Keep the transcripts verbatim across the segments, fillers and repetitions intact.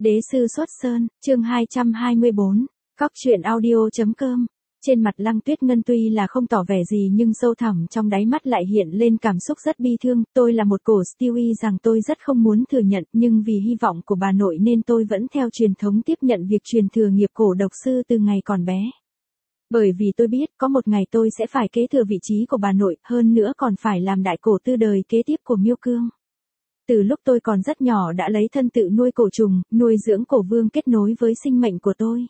Đế sư xuất sơn, chương hai trăm hai mươi bốn, Cóc truyện audio.com. Trên mặt Lăng Tuyết Ngân tuy là không tỏ vẻ gì nhưng sâu thẳm trong đáy mắt lại hiện lên cảm xúc rất bi thương. Tôi là một cổ Stewie rằng tôi rất không muốn thừa nhận, nhưng vì hy vọng của bà nội nên tôi vẫn theo truyền thống tiếp nhận việc truyền thừa nghiệp cổ độc sư từ ngày còn bé. Bởi vì tôi biết có một ngày tôi sẽ phải kế thừa vị trí của bà nội, hơn nữa còn phải làm đại cổ tư đời kế tiếp của Miêu Cương. Từ lúc tôi còn rất nhỏ đã lấy thân tự nuôi cổ trùng, nuôi dưỡng cổ vương kết nối với sinh mệnh của tôi.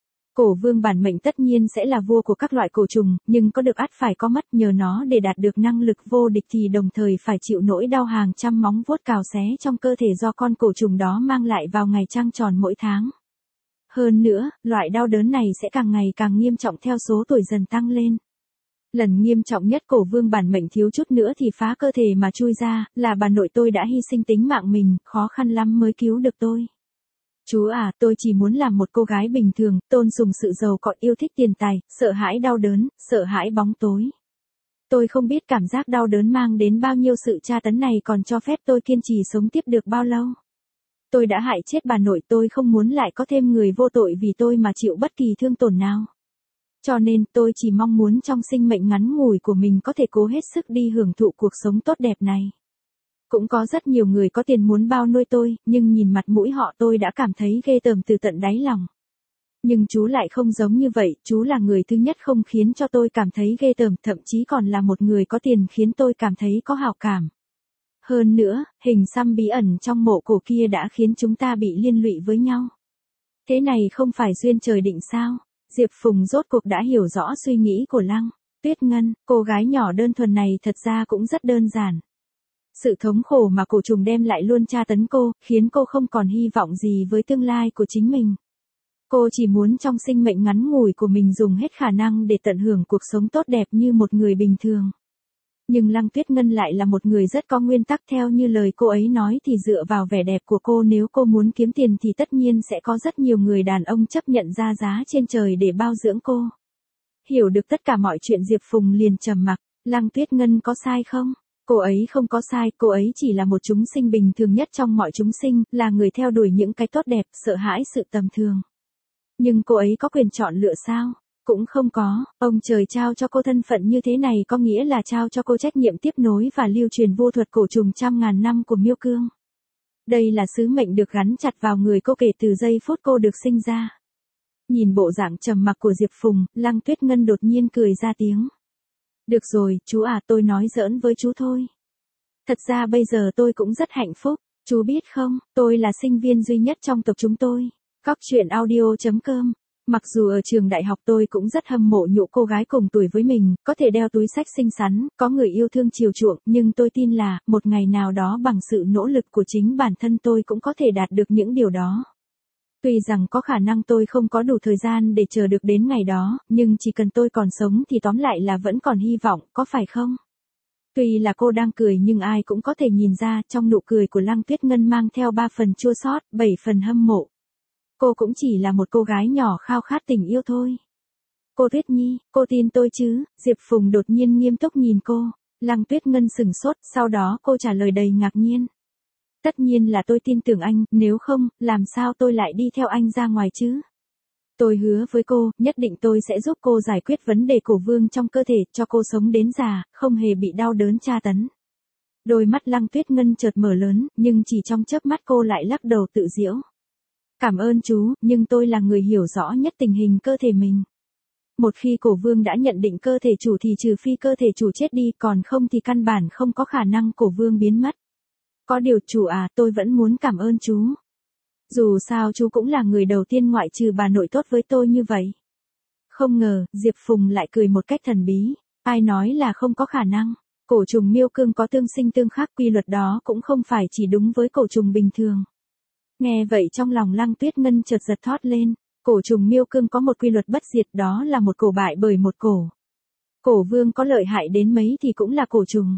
Cổ vương bản mệnh tất nhiên sẽ là vua của các loại cổ trùng, nhưng có được ắt phải có mắt, nhờ nó để đạt được năng lực vô địch thì đồng thời phải chịu nỗi đau hàng trăm móng vuốt cào xé trong cơ thể do con cổ trùng đó mang lại vào ngày trăng tròn mỗi tháng. Hơn nữa, loại đau đớn này sẽ càng ngày càng nghiêm trọng theo số tuổi dần tăng lên. Lần nghiêm trọng nhất cổ vương bản mệnh thiếu chút nữa thì phá cơ thể mà chui ra, là bà nội tôi đã hy sinh tính mạng mình, khó khăn lắm mới cứu được tôi. Chú à, tôi chỉ muốn làm một cô gái bình thường, tôn sùng sự giàu có, yêu thích tiền tài, sợ hãi đau đớn, sợ hãi bóng tối. Tôi không biết cảm giác đau đớn mang đến bao nhiêu sự tra tấn này còn cho phép tôi kiên trì sống tiếp được bao lâu. Tôi đã hại chết bà nội, tôi không muốn lại có thêm người vô tội vì tôi mà chịu bất kỳ thương tổn nào. Cho nên tôi chỉ mong muốn trong sinh mệnh ngắn ngủi của mình có thể cố hết sức đi hưởng thụ cuộc sống tốt đẹp này. Cũng có rất nhiều người có tiền muốn bao nuôi tôi, nhưng nhìn mặt mũi họ tôi đã cảm thấy ghê tởm từ tận đáy lòng. Nhưng chú lại không giống như vậy, chú là người thứ nhất không khiến cho tôi cảm thấy ghê tởm, thậm chí còn là một người có tiền khiến tôi cảm thấy có hảo cảm. Hơn nữa, hình xăm bí ẩn trong mộ cổ kia đã khiến chúng ta bị liên lụy với nhau. Thế này không phải duyên trời định sao? Diệp Phùng rốt cuộc đã hiểu rõ suy nghĩ của Lăng Tuyết Ngân, cô gái nhỏ đơn thuần này thật ra cũng rất đơn giản. Sự thống khổ mà cổ trùng đem lại luôn tra tấn cô, khiến cô không còn hy vọng gì với tương lai của chính mình. Cô chỉ muốn trong sinh mệnh ngắn ngủi của mình dùng hết khả năng để tận hưởng cuộc sống tốt đẹp như một người bình thường. Nhưng Lăng Tuyết Ngân lại là một người rất có nguyên tắc, theo như lời cô ấy nói thì dựa vào vẻ đẹp của cô, nếu cô muốn kiếm tiền thì tất nhiên sẽ có rất nhiều người đàn ông chấp nhận ra giá trên trời để bao dưỡng cô. Hiểu được tất cả mọi chuyện Diệp Phùng liền trầm mặc. Lăng Tuyết Ngân có sai không? Cô ấy không có sai, cô ấy chỉ là một chúng sinh bình thường nhất trong mọi chúng sinh, là người theo đuổi những cái tốt đẹp, sợ hãi sự tầm thường. Nhưng cô ấy có quyền chọn lựa sao? Cũng không có, ông trời trao cho cô thân phận như thế này có nghĩa là trao cho cô trách nhiệm tiếp nối và lưu truyền vô thuật cổ trùng trăm ngàn năm của Miêu Cương. Đây là sứ mệnh được gắn chặt vào người cô kể từ giây phút cô được sinh ra. Nhìn bộ dạng trầm mặc của Diệp Phùng, Lăng Tuyết Ngân đột nhiên cười ra tiếng. Được rồi, chú à, tôi nói giỡn với chú thôi. Thật ra bây giờ tôi cũng rất hạnh phúc, chú biết không, tôi là sinh viên duy nhất trong tộc chúng tôi. Cóc truyện audio.com. Mặc dù ở trường đại học tôi cũng rất hâm mộ nhũ cô gái cùng tuổi với mình, có thể đeo túi xách xinh xắn, có người yêu thương chiều chuộng, nhưng tôi tin là, một ngày nào đó bằng sự nỗ lực của chính bản thân tôi cũng có thể đạt được những điều đó. Tuy rằng có khả năng tôi không có đủ thời gian để chờ được đến ngày đó, nhưng chỉ cần tôi còn sống thì tóm lại là vẫn còn hy vọng, có phải không? Tuy là cô đang cười nhưng ai cũng có thể nhìn ra trong nụ cười của Lăng Tuyết Ngân mang theo ba phần chua xót, bảy phần hâm mộ. Cô cũng chỉ là một cô gái nhỏ khao khát tình yêu thôi. Cô Tuyết Nhi, cô tin tôi chứ? Diệp Phùng đột nhiên nghiêm túc nhìn cô. Lăng Tuyết Ngân sừng sốt, sau đó cô trả lời đầy ngạc nhiên. Tất nhiên là tôi tin tưởng anh, nếu không, làm sao tôi lại đi theo anh ra ngoài chứ? Tôi hứa với cô, nhất định tôi sẽ giúp cô giải quyết vấn đề cổ vương trong cơ thể, cho cô sống đến già, không hề bị đau đớn tra tấn. Đôi mắt Lăng Tuyết Ngân chợt mở lớn, nhưng chỉ trong chớp mắt cô lại lắc đầu tự giễu. Cảm ơn chú, nhưng tôi là người hiểu rõ nhất tình hình cơ thể mình. Một khi cổ vương đã nhận định cơ thể chủ thì trừ phi cơ thể chủ chết đi, còn không thì căn bản không có khả năng cổ vương biến mất. Có điều chủ à, tôi vẫn muốn cảm ơn chú. Dù sao chú cũng là người đầu tiên ngoại trừ bà nội tốt với tôi như vậy. Không ngờ, Diệp Phùng lại cười một cách thần bí. Ai nói là không có khả năng. Cổ trùng Miêu Cương có tương sinh tương khắc, quy luật đó cũng không phải chỉ đúng với cổ trùng bình thường. Nghe vậy trong lòng Lăng Tuyết Ngân chợt giật thót lên. Cổ trùng Miêu Cương có một quy luật bất diệt, đó là một cổ bại bởi một cổ. Cổ vương có lợi hại đến mấy thì cũng là cổ trùng.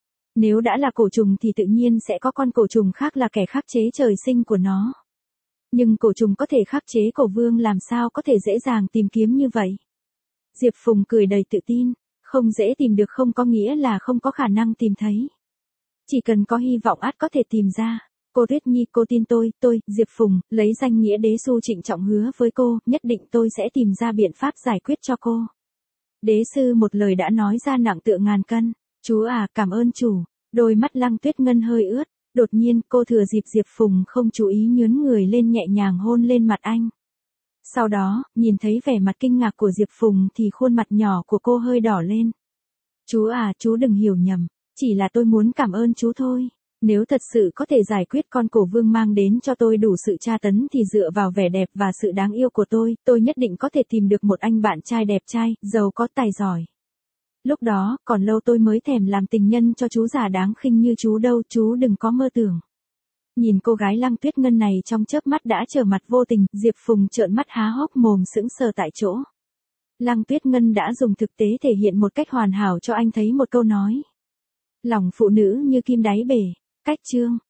Nếu đã là cổ trùng thì tự nhiên sẽ có con cổ trùng khác là kẻ khắc chế trời sinh của nó. Nhưng cổ trùng có thể khắc chế cổ vương làm sao có thể dễ dàng tìm kiếm như vậy? Diệp Phùng cười đầy tự tin. Không dễ tìm được không có nghĩa là không có khả năng tìm thấy. Chỉ cần có hy vọng ắt có thể tìm ra. Cô Tuyết Nhi, cô tin tôi, tôi, Diệp Phùng, lấy danh nghĩa đế sư trịnh trọng hứa với cô, nhất định tôi sẽ tìm ra biện pháp giải quyết cho cô. Đế sư một lời đã nói ra nặng tựa ngàn cân. Chú à, cảm ơn chủ. Đôi mắt Lăng Tuyết Ngân hơi ướt, đột nhiên cô thừa dịp Diệp Phùng không chú ý nhướn người lên nhẹ nhàng hôn lên mặt anh. Sau đó, nhìn thấy vẻ mặt kinh ngạc của Diệp Phùng thì khuôn mặt nhỏ của cô hơi đỏ lên. Chú à, chú đừng hiểu nhầm, chỉ là tôi muốn cảm ơn chú thôi. Nếu thật sự có thể giải quyết con cổ vương mang đến cho tôi đủ sự tra tấn thì dựa vào vẻ đẹp và sự đáng yêu của tôi, tôi nhất định có thể tìm được một anh bạn trai đẹp trai, giàu có tài giỏi. Lúc đó, còn lâu tôi mới thèm làm tình nhân cho chú già đáng khinh như chú đâu, chú đừng có mơ tưởng. Nhìn cô gái Lăng Tuyết Ngân này trong chớp mắt đã trở mặt vô tình, Diệp Phùng trợn mắt há hốc mồm sững sờ tại chỗ. Lăng Tuyết Ngân đã dùng thực tế thể hiện một cách hoàn hảo cho anh thấy một câu nói. Lòng phụ nữ như kim đáy bể. Cách chương